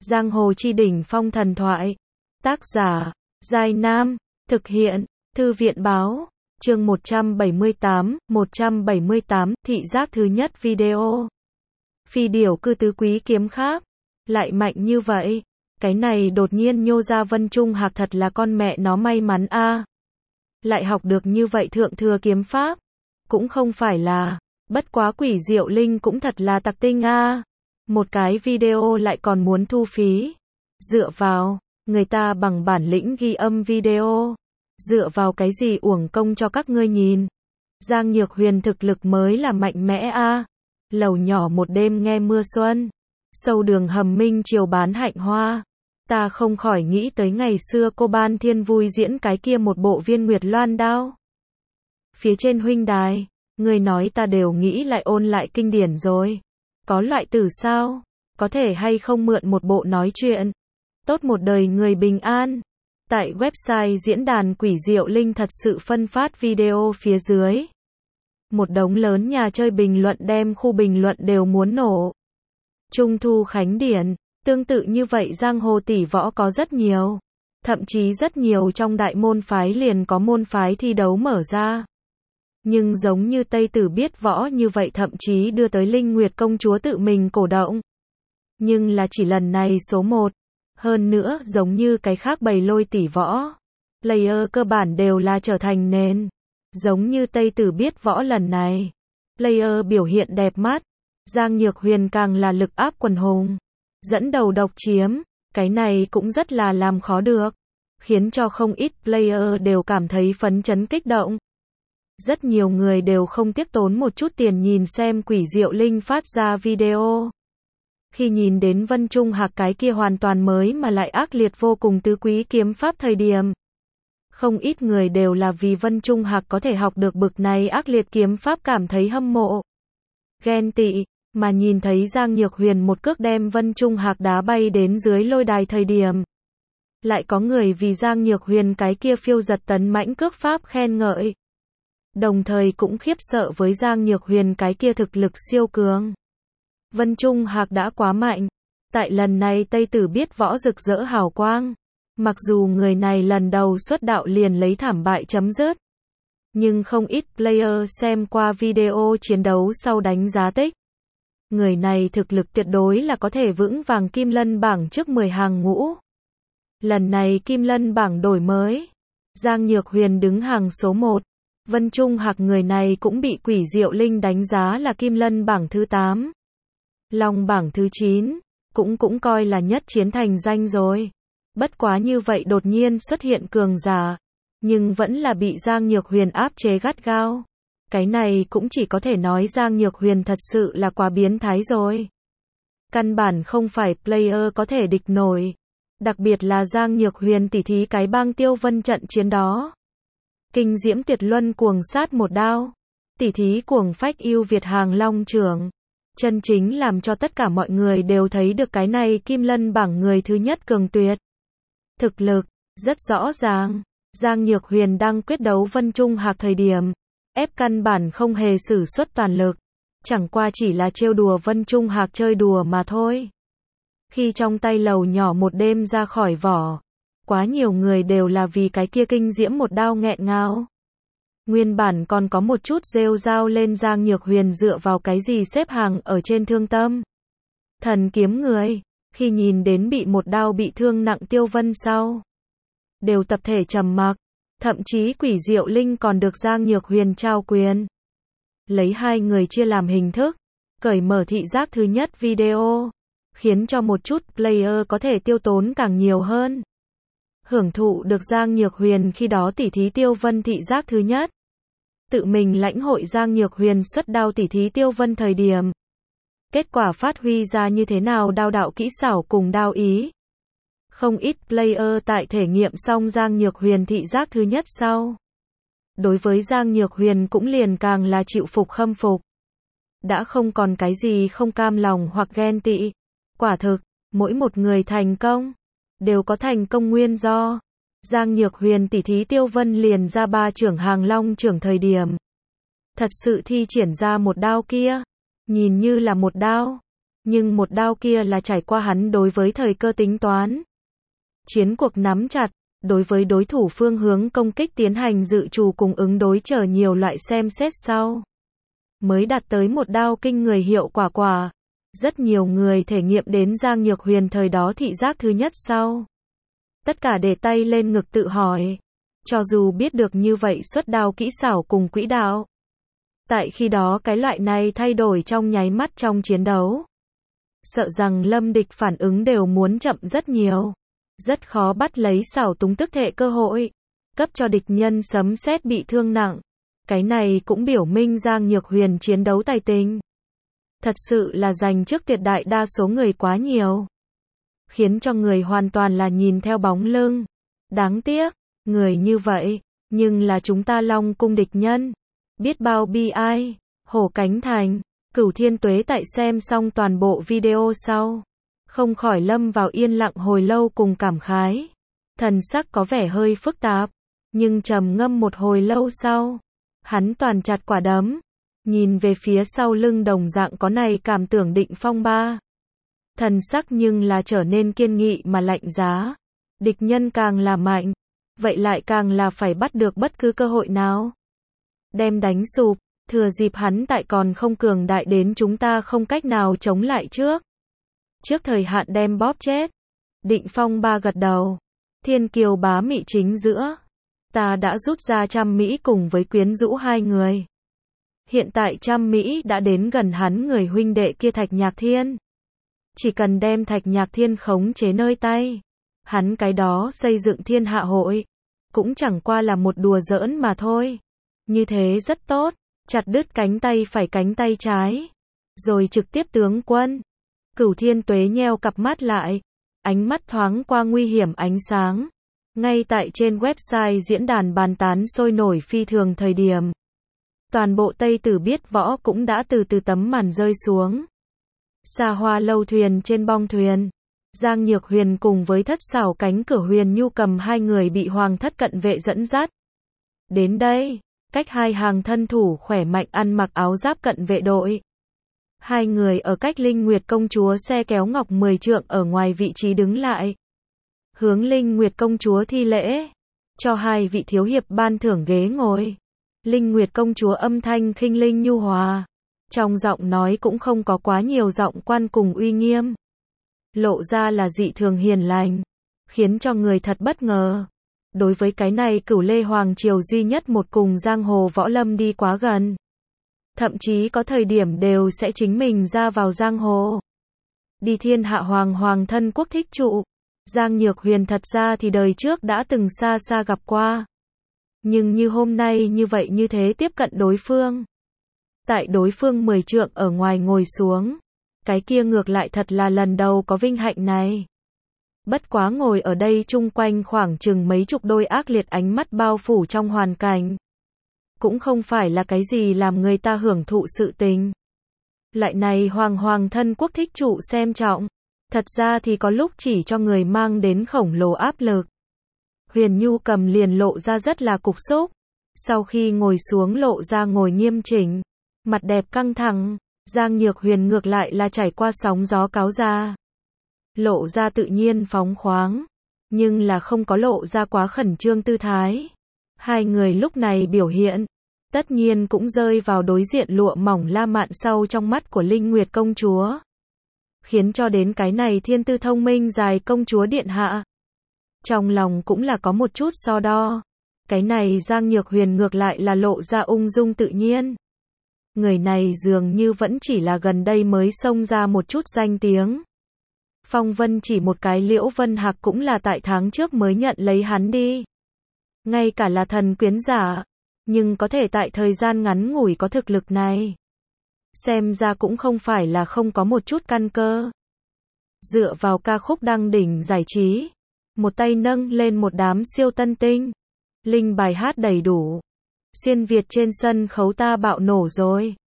Giang hồ chi đỉnh phong thần thoại. Tác giả, Giai Nam. Thực hiện, Thư viện Báo. Chương 178, thị giác thứ nhất video. Phi điểu cư tứ quý kiếm khác. Lại mạnh như vậy. Cái này đột nhiên nhô ra Vân Trung Hạc thật là con mẹ nó may mắn a. Lại học được như vậy thượng thừa kiếm pháp. Cũng không phải là, bất quá Quỷ Diệu Linh cũng thật là tặc tinh a. Một cái video lại còn muốn thu phí. Dựa vào, người ta bằng bản lĩnh ghi âm video. Dựa vào cái gì uổng công cho các ngươi nhìn. Giang Nhược Huyền thực lực mới là mạnh mẽ a. Lầu nhỏ một đêm nghe mưa xuân. Sâu đường hầm minh chiều bán hạnh hoa. Ta không khỏi nghĩ tới ngày xưa cô Ban Thiên vui diễn cái kia một bộ Viên Nguyệt Loan đao. Phía trên huynh đài, người nói ta đều nghĩ lại ôn lại kinh điển rồi. Có loại tử sao? Có thể hay không mượn một bộ nói chuyện? Tốt một đời người bình an. Tại website diễn đàn Quỷ Diệu Linh thật sự phân phát video phía dưới. Một đống lớn nhà chơi bình luận đem khu bình luận đều muốn nổ. Trung thu khánh điển, tương tự như vậy giang hồ tỷ võ có rất nhiều. Thậm chí rất nhiều trong đại môn phái liền có môn phái thi đấu mở ra. Nhưng giống như Tây Tử biết võ như vậy thậm chí đưa tới Linh Nguyệt công chúa tự mình cổ động. Nhưng là chỉ lần này số 1. Hơn nữa giống như cái khác bầy lôi tỷ võ. Player cơ bản đều là trở thành nền. Giống như Tây Tử biết võ lần này. Player biểu hiện đẹp mắt. Giang Nhược Huyền càng là lực áp quần hùng. Dẫn đầu độc chiếm. Cái này cũng rất là làm khó được. Khiến cho không ít player đều cảm thấy phấn chấn kích động. Rất nhiều người đều không tiếc tốn một chút tiền nhìn xem Quỷ Diệu Linh phát ra video. Khi nhìn đến Vân Trung Hạc cái kia hoàn toàn mới mà lại ác liệt vô cùng tứ quý kiếm pháp thời điểm. Không ít người đều là vì Vân Trung Hạc có thể học được bực này ác liệt kiếm pháp cảm thấy hâm mộ. Ghen tị, mà nhìn thấy Giang Nhược Huyền một cước đem Vân Trung Hạc đá bay đến dưới lôi đài thời điểm. Lại có người vì Giang Nhược Huyền cái kia phiêu giật tấn mãnh cước pháp khen ngợi. Đồng thời cũng khiếp sợ với Giang Nhược Huyền cái kia thực lực siêu cường. Vân Trung Hạc đã quá mạnh. Tại lần này Tây Tử biết võ rực rỡ hào quang. Mặc dù người này lần đầu xuất đạo liền lấy thảm bại chấm dứt. Nhưng không ít player xem qua video chiến đấu sau đánh giá tích. Người này thực lực tuyệt đối là có thể vững vàng Kim Lân bảng trước 10 hàng ngũ. Lần này Kim Lân bảng đổi mới. Giang Nhược Huyền đứng hàng số 1. Vân Trung Hạc người này cũng bị Quỷ Diệu Linh đánh giá là Kim Lân bảng thứ 8. Long bảng thứ 9. Cũng coi là nhất chiến thành danh rồi. Bất quá như vậy đột nhiên xuất hiện cường giả. Nhưng vẫn là bị Giang Nhược Huyền áp chế gắt gao. Cái này cũng chỉ có thể nói Giang Nhược Huyền thật sự là quá biến thái rồi. Căn bản không phải player có thể địch nổi. Đặc biệt là Giang Nhược Huyền tỉ thí cái bang Tiêu Vân trận chiến đó. Kinh diễm tuyệt luân cuồng sát một đao. Tỉ thí cuồng phách yêu Việt hàng long trưởng. Chân chính làm cho tất cả mọi người đều thấy được cái này Kim Lân bảng người thứ nhất cường tuyệt. Thực lực, rất rõ ràng. Giang Nhược Huyền đang quyết đấu Vân Trung Hạc thời điểm. Ép căn bản không hề sử xuất toàn lực. Chẳng qua chỉ là trêu đùa Vân Trung Hạc chơi đùa mà thôi. Khi trong tay lầu nhỏ một đêm ra khỏi vỏ. Quá nhiều người đều là vì cái kia kinh diễm một đao nghẹn ngào. Nguyên bản còn có một chút rêu rao lên Giang Nhược Huyền dựa vào cái gì xếp hàng ở trên thương tâm. Thần kiếm người, khi nhìn đến bị một đao bị thương nặng Tiêu Vân sau. Đều tập thể trầm mặc, thậm chí Quỷ Diệu Linh còn được Giang Nhược Huyền trao quyền. Lấy hai người chia làm hình thức, cởi mở thị giác thứ nhất video, khiến cho một chút player có thể tiêu tốn càng nhiều hơn. Hưởng thụ được Giang Nhược Huyền khi đó tỉ thí Tiêu Vân thị giác thứ nhất. Tự mình lãnh hội Giang Nhược Huyền xuất đao tỉ thí Tiêu Vân thời điểm. Kết quả phát huy ra như thế nào đao đạo kỹ xảo cùng đao ý. Không ít player tại thể nghiệm xong Giang Nhược Huyền thị giác thứ nhất sau. Đối với Giang Nhược Huyền cũng liền càng là chịu phục khâm phục. Đã không còn cái gì không cam lòng hoặc ghen tị. Quả thực, mỗi một người thành công đều có thành công nguyên do. Giang Nhược Huyền tỉ thí Tiêu Vân liền ra 3 trưởng hàng long trưởng thời điểm. Thật sự thi triển ra một đao kia. Nhìn như là một đao. Nhưng một đao kia là trải qua hắn đối với thời cơ tính toán. Chiến cuộc nắm chặt, đối với đối thủ phương hướng công kích tiến hành dự trù cùng ứng đối chờ nhiều loại xem xét sau. Mới đạt tới một đao kinh người hiệu quả. Rất nhiều người thể nghiệm đến Giang Nhược Huyền thời đó thị giác thứ nhất sau. Tất cả để tay lên ngực tự hỏi. Cho dù biết được như vậy xuất đao kỹ xảo cùng quỹ đạo. Tại khi đó cái loại này thay đổi trong nháy mắt trong chiến đấu. Sợ rằng lâm địch phản ứng đều muốn chậm rất nhiều. Rất khó bắt lấy xảo túng tức thệ cơ hội. Cấp cho địch nhân sấm sét bị thương nặng. Cái này cũng biểu minh Giang Nhược Huyền chiến đấu tài tình. Thật sự là giành trước tuyệt đại đa số người quá nhiều. Khiến cho người hoàn toàn là nhìn theo bóng lưng. Đáng tiếc, người như vậy, nhưng là chúng ta Long cung địch nhân. Biết bao bi ai, Hổ Cánh Thành, Cửu Thiên Tuế tại xem xong toàn bộ video sau. Không khỏi lâm vào yên lặng hồi lâu cùng cảm khái. Thần sắc có vẻ hơi phức tạp, nhưng trầm ngâm một hồi lâu sau. Hắn toàn chặt quả đấm, nhìn về phía sau lưng đồng dạng có này cảm tưởng Định Phong ba. Thần sắc nhưng là trở nên kiên nghị mà lạnh giá. Địch nhân càng là mạnh, vậy lại càng là phải bắt được bất cứ cơ hội nào. Đem đánh sụp, thừa dịp hắn tại còn không cường đại đến chúng ta không cách nào chống lại trước. Trước thời hạn đem bóp chết. Định Phong ba gật đầu. Thiên kiều bá mị chính giữa. Ta đã rút ra Trăm Mỹ cùng với quyến rũ hai người. Hiện tại Trăm Mỹ đã đến gần hắn người huynh đệ kia Thạch Nhạc Thiên. Chỉ cần đem Thạch Nhạc Thiên khống chế nơi tay. Hắn cái đó xây dựng thiên hạ hội. Cũng chẳng qua là một đùa giỡn mà thôi. Như thế rất tốt. Chặt đứt cánh tay phải cánh tay trái. Rồi trực tiếp tướng quân. Cửu Thiên Tuế nheo cặp mắt lại. Ánh mắt thoáng qua nguy hiểm ánh sáng. Ngay tại trên website diễn đàn bàn tán sôi nổi phi thường thời điểm. Toàn bộ Tây Tử biết võ cũng đã từ từ tấm màn rơi xuống. Xa hoa lâu thuyền trên bong thuyền. Giang Nhược Huyền cùng với thất xảo cánh cửa Huyền Nhu cầm hai người bị hoàng thất cận vệ dẫn dắt. Đến đây, cách hai hàng thân thủ khỏe mạnh ăn mặc áo giáp cận vệ đội. Hai người ở cách Linh Nguyệt công chúa xe kéo ngọc 10 trượng ở ngoài vị trí đứng lại. Hướng Linh Nguyệt công chúa thi lễ. Cho hai vị thiếu hiệp ban thưởng ghế ngồi. Linh Nguyệt công chúa âm thanh khinh linh nhu hòa. Trong giọng nói cũng không có quá nhiều giọng quan cùng uy nghiêm. Lộ ra là dị thường hiền lành. Khiến cho người thật bất ngờ. Đối với cái này Cửu Lê Hoàng triều duy nhất một cùng giang hồ võ lâm đi quá gần. Thậm chí có thời điểm đều sẽ chính mình ra vào giang hồ. Đi thiên hạ hoàng thân quốc thích trụ. Giang Nhược Huyền thật ra thì đời trước đã từng xa xa gặp qua. Nhưng như hôm nay như vậy như thế tiếp cận đối phương. Tại đối phương 10 trượng ở ngoài ngồi xuống. Cái kia ngược lại thật là lần đầu có vinh hạnh này. Bất quá ngồi ở đây chung quanh khoảng chừng mấy chục đôi ác liệt ánh mắt bao phủ trong hoàn cảnh. Cũng không phải là cái gì làm người ta hưởng thụ sự tình. Lại này hoàng thân quốc thích trụ xem trọng. Thật ra thì có lúc chỉ cho người mang đến khổng lồ áp lực. Huyền Nhu cầm liền lộ ra rất là cục xúc. Sau khi ngồi xuống lộ ra ngồi nghiêm chỉnh. Mặt đẹp căng thẳng. Giang Nhược Huyền ngược lại là trải qua sóng gió cáo ra. Lộ ra tự nhiên phóng khoáng. Nhưng là không có lộ ra quá khẩn trương tư thái. Hai người lúc này biểu hiện. Tất nhiên cũng rơi vào đối diện lụa mỏng la mạn sau trong mắt của Linh Nguyệt công chúa. Khiến cho đến cái này thiên tư thông minh dài công chúa điện hạ. Trong lòng cũng là có một chút so đo. Cái này Giang Nhược Huyền ngược lại là lộ ra ung dung tự nhiên. Người này dường như vẫn chỉ là gần đây mới xông ra một chút danh tiếng. Phong Vân chỉ một cái Liễu Vân Hạc cũng là tại tháng trước mới nhận lấy hắn đi. Ngay cả là thần quyến giả. Nhưng có thể tại thời gian ngắn ngủi có thực lực này. Xem ra cũng không phải là không có một chút căn cơ. Dựa vào ca khúc đăng đỉnh giải trí. Một tay nâng lên một đám siêu tân tinh. Linh bài hát đầy đủ. Xuyên Việt trên sân khấu ta bạo nổ rồi.